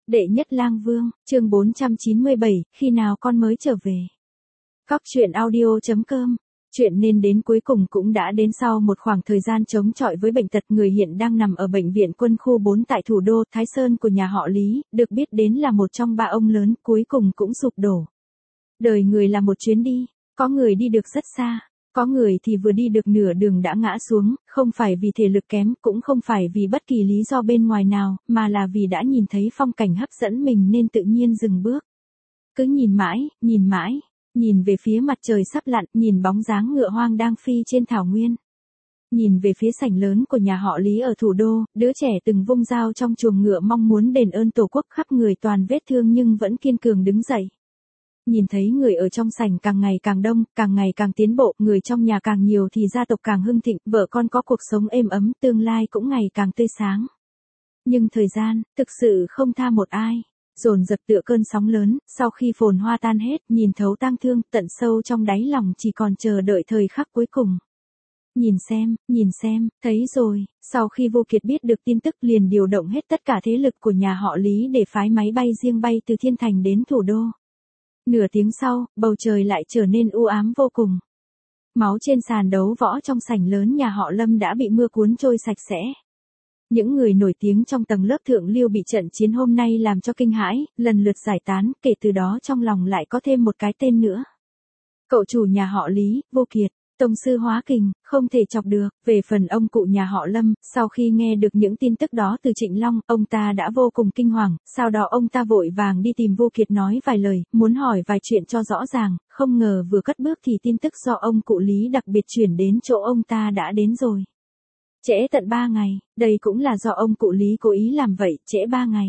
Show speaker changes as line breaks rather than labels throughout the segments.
Đệ nhất lang vương, chương 497, khi nào con mới trở về. Cóc truyện audio.com. Chuyện nên đến cuối cùng cũng đã đến sau một khoảng thời gian chống chọi với bệnh tật. Người hiện đang nằm ở bệnh viện quân khu 4 tại thủ đô Thái Sơn của nhà họ Lý, được biết đến là một trong ba ông lớn, cuối cùng cũng sụp đổ. Đời người là một chuyến đi, có người đi được rất xa, có người thì vừa đi được nửa đường đã ngã xuống, không phải vì thể lực kém, cũng không phải vì bất kỳ lý do bên ngoài nào, mà là vì đã nhìn thấy phong cảnh hấp dẫn mình nên tự nhiên dừng bước. Cứ nhìn mãi, nhìn về phía mặt trời sắp lặn, nhìn bóng dáng ngựa hoang đang phi trên thảo nguyên. Nhìn về phía sảnh lớn của nhà họ Lý ở thủ đô, đứa trẻ từng vung dao trong chuồng ngựa mong muốn đền ơn tổ quốc, khắp người toàn vết thương nhưng vẫn kiên cường đứng dậy. Nhìn thấy người ở trong sảnh càng ngày càng đông, càng ngày càng tiến bộ, người trong nhà càng nhiều thì gia tộc càng hưng thịnh, vợ con có cuộc sống êm ấm, tương lai cũng ngày càng tươi sáng. Nhưng thời gian, thực sự không tha một ai. Dồn dập tựa cơn sóng lớn, sau khi phồn hoa tan hết, nhìn thấu tang thương, tận sâu trong đáy lòng chỉ còn chờ đợi thời khắc cuối cùng. Nhìn xem, thấy rồi, sau khi Vô Kiệt biết được tin tức liền điều động hết tất cả thế lực của nhà họ Lý để phái máy bay riêng bay từ Thiên Thành đến thủ đô. Nửa tiếng sau, bầu trời lại trở nên u ám vô cùng. Máu trên sàn đấu võ trong sảnh lớn nhà họ Lâm đã bị mưa cuốn trôi sạch sẽ. Những người nổi tiếng trong tầng lớp thượng lưu bị trận chiến hôm nay làm cho kinh hãi, lần lượt giải tán, kể từ đó trong lòng lại có thêm một cái tên nữa. Cậu chủ nhà họ Lý, Vô Kiệt, tông sư hóa kình, không thể chọc được. Về phần ông cụ nhà họ Lâm, sau khi nghe được những tin tức đó từ Trịnh Long, ông ta đã vô cùng kinh hoàng, sau đó ông ta vội vàng đi tìm Vô Kiệt nói vài lời, muốn hỏi vài chuyện cho rõ ràng, không ngờ vừa cất bước thì tin tức do ông cụ Lý đặc biệt chuyển đến chỗ ông ta đã đến rồi. Trễ tận 3 ngày, đây cũng là do ông cụ Lý cố ý làm vậy, trễ 3 ngày.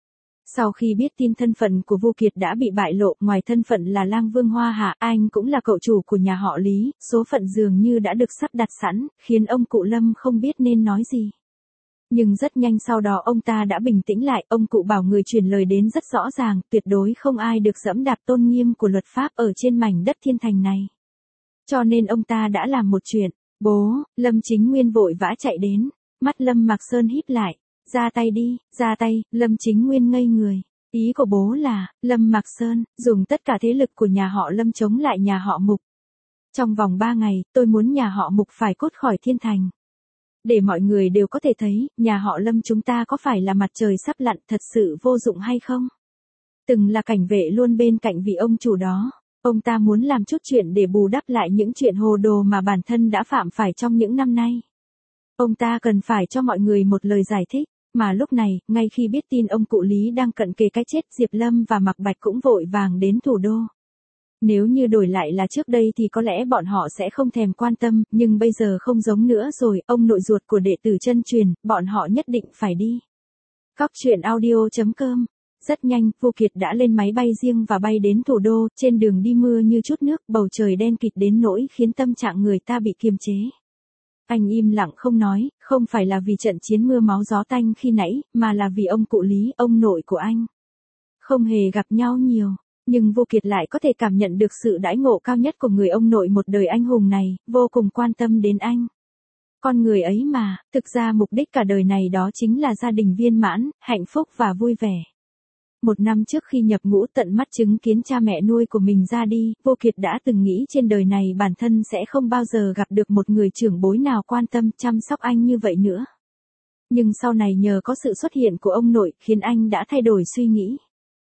Sau khi biết tin thân phận của Vô Kiệt đã bị bại lộ, ngoài thân phận là lang vương Hoa Hạ, anh cũng là cậu chủ của nhà họ Lý, số phận dường như đã được sắp đặt sẵn, khiến ông cụ Lâm không biết nên nói gì. Nhưng rất nhanh sau đó ông ta đã bình tĩnh lại, ông cụ bảo người truyền lời đến rất rõ ràng, tuyệt đối không ai được giẫm đạp tôn nghiêm của luật pháp ở trên mảnh đất Thiên Thành này. Cho nên ông ta đã làm một chuyện. Bố, Lâm Chính Nguyên vội vã chạy đến, mắt Lâm Mạc Sơn híp lại, ra tay đi, ra tay. Lâm Chính Nguyên ngây người, ý của bố là, Lâm Mạc Sơn, dùng tất cả thế lực của nhà họ Lâm chống lại nhà họ Mục. Trong vòng 3 ngày, tôi muốn nhà họ Mục phải cút khỏi Thiên Thành. Để mọi người đều có thể thấy, nhà họ Lâm chúng ta có phải là mặt trời sắp lặn thật sự vô dụng hay không? Từng là cảnh vệ luôn bên cạnh vị ông chủ đó. Ông ta muốn làm chút chuyện để bù đắp lại những chuyện hồ đồ mà bản thân đã phạm phải trong những năm nay. Ông ta cần phải cho mọi người một lời giải thích, mà lúc này, ngay khi biết tin ông cụ Lý đang cận kề cái chết, Diệp Lâm và Mạc Bạch cũng vội vàng đến thủ đô. Nếu như đổi lại là trước đây thì có lẽ bọn họ sẽ không thèm quan tâm, nhưng bây giờ không giống nữa rồi, ông nội ruột của đệ tử chân truyền, bọn họ nhất định phải đi. Cóc truyện audio.com. Rất nhanh, Vô Kiệt đã lên máy bay riêng và bay đến thủ đô, trên đường đi mưa như chút nước, bầu trời đen kịt đến nỗi khiến tâm trạng người ta bị kiềm chế. Anh im lặng không nói, không phải là vì trận chiến mưa máu gió tanh khi nãy, mà là vì ông cụ Lý, ông nội của anh. Không hề gặp nhau nhiều, nhưng Vô Kiệt lại có thể cảm nhận được sự đãi ngộ cao nhất của người ông nội một đời anh hùng này, vô cùng quan tâm đến anh. Con người ấy mà, thực ra mục đích cả đời này đó chính là gia đình viên mãn, hạnh phúc và vui vẻ. 1 năm trước khi nhập ngũ tận mắt chứng kiến cha mẹ nuôi của mình ra đi, Vô Kiệt đã từng nghĩ trên đời này bản thân sẽ không bao giờ gặp được một người trưởng bối nào quan tâm chăm sóc anh như vậy nữa. Nhưng sau này nhờ có sự xuất hiện của ông nội khiến anh đã thay đổi suy nghĩ.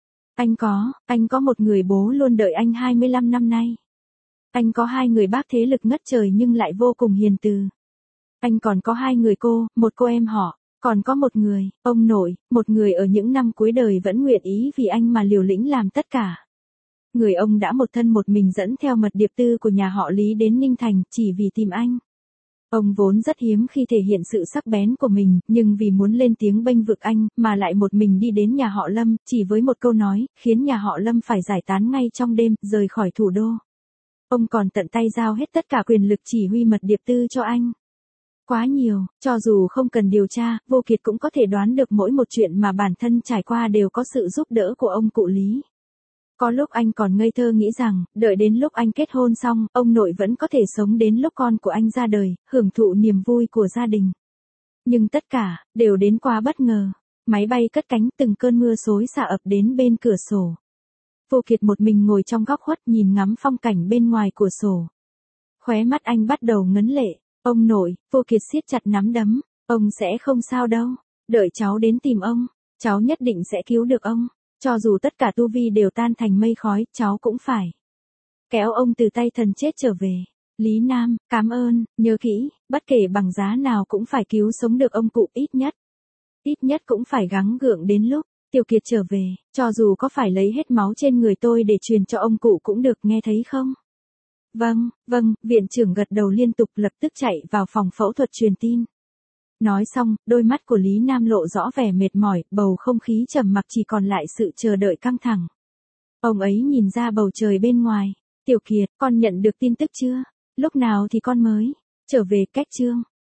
Anh có một người bố luôn đợi anh 25 năm nay. Anh có 2 người bác thế lực ngất trời nhưng lại vô cùng hiền từ. Anh còn có 2 người cô, một cô em họ. Còn có một người, ông nội, một người ở những năm cuối đời vẫn nguyện ý vì anh mà liều lĩnh làm tất cả. Người ông đã một thân một mình dẫn theo mật điệp tư của nhà họ Lý đến Ninh Thành, chỉ vì tìm anh. Ông vốn rất hiếm khi thể hiện sự sắc bén của mình, nhưng vì muốn lên tiếng bênh vực anh, mà lại một mình đi đến nhà họ Lâm, chỉ với một câu nói, khiến nhà họ Lâm phải giải tán ngay trong đêm, rời khỏi thủ đô. Ông còn tận tay giao hết tất cả quyền lực chỉ huy mật điệp tư cho anh. Quá nhiều, cho dù không cần điều tra, Vô Kiệt cũng có thể đoán được mỗi một chuyện mà bản thân trải qua đều có sự giúp đỡ của ông cụ Lý. Có lúc anh còn ngây thơ nghĩ rằng, đợi đến lúc anh kết hôn xong, ông nội vẫn có thể sống đến lúc con của anh ra đời, hưởng thụ niềm vui của gia đình. Nhưng tất cả, đều đến quá bất ngờ. Máy bay cất cánh, từng cơn mưa xối xả ập đến bên cửa sổ. Vô Kiệt một mình ngồi trong góc khuất nhìn ngắm phong cảnh bên ngoài cửa sổ. Khóe mắt anh bắt đầu ngấn lệ. Ông nội, Vô Kiệt siết chặt nắm đấm. Ông sẽ không sao đâu. Đợi cháu đến tìm ông. Cháu nhất định sẽ cứu được ông. Cho dù tất cả tu vi đều tan thành mây khói, cháu cũng phải kéo ông từ tay thần chết trở về. Lý Nam, cảm ơn, nhớ kỹ, bất kể bằng giá nào cũng phải cứu sống được ông cụ ít nhất. Ít nhất cũng phải gắng gượng đến lúc Tiểu Kiệt trở về, cho dù có phải lấy hết máu trên người tôi để truyền cho ông cụ cũng được, nghe thấy không? Vâng, viện trưởng gật đầu liên tục, lập tức chạy vào phòng phẫu thuật truyền tin. Nói xong, đôi mắt của Lý Nam lộ rõ vẻ mệt mỏi, bầu không khí trầm mặc chỉ còn lại sự chờ đợi căng thẳng. Ông ấy nhìn ra bầu trời bên ngoài. Tiểu Kiệt, con nhận được tin tức chưa? Lúc nào thì con mới trở về? Cách chương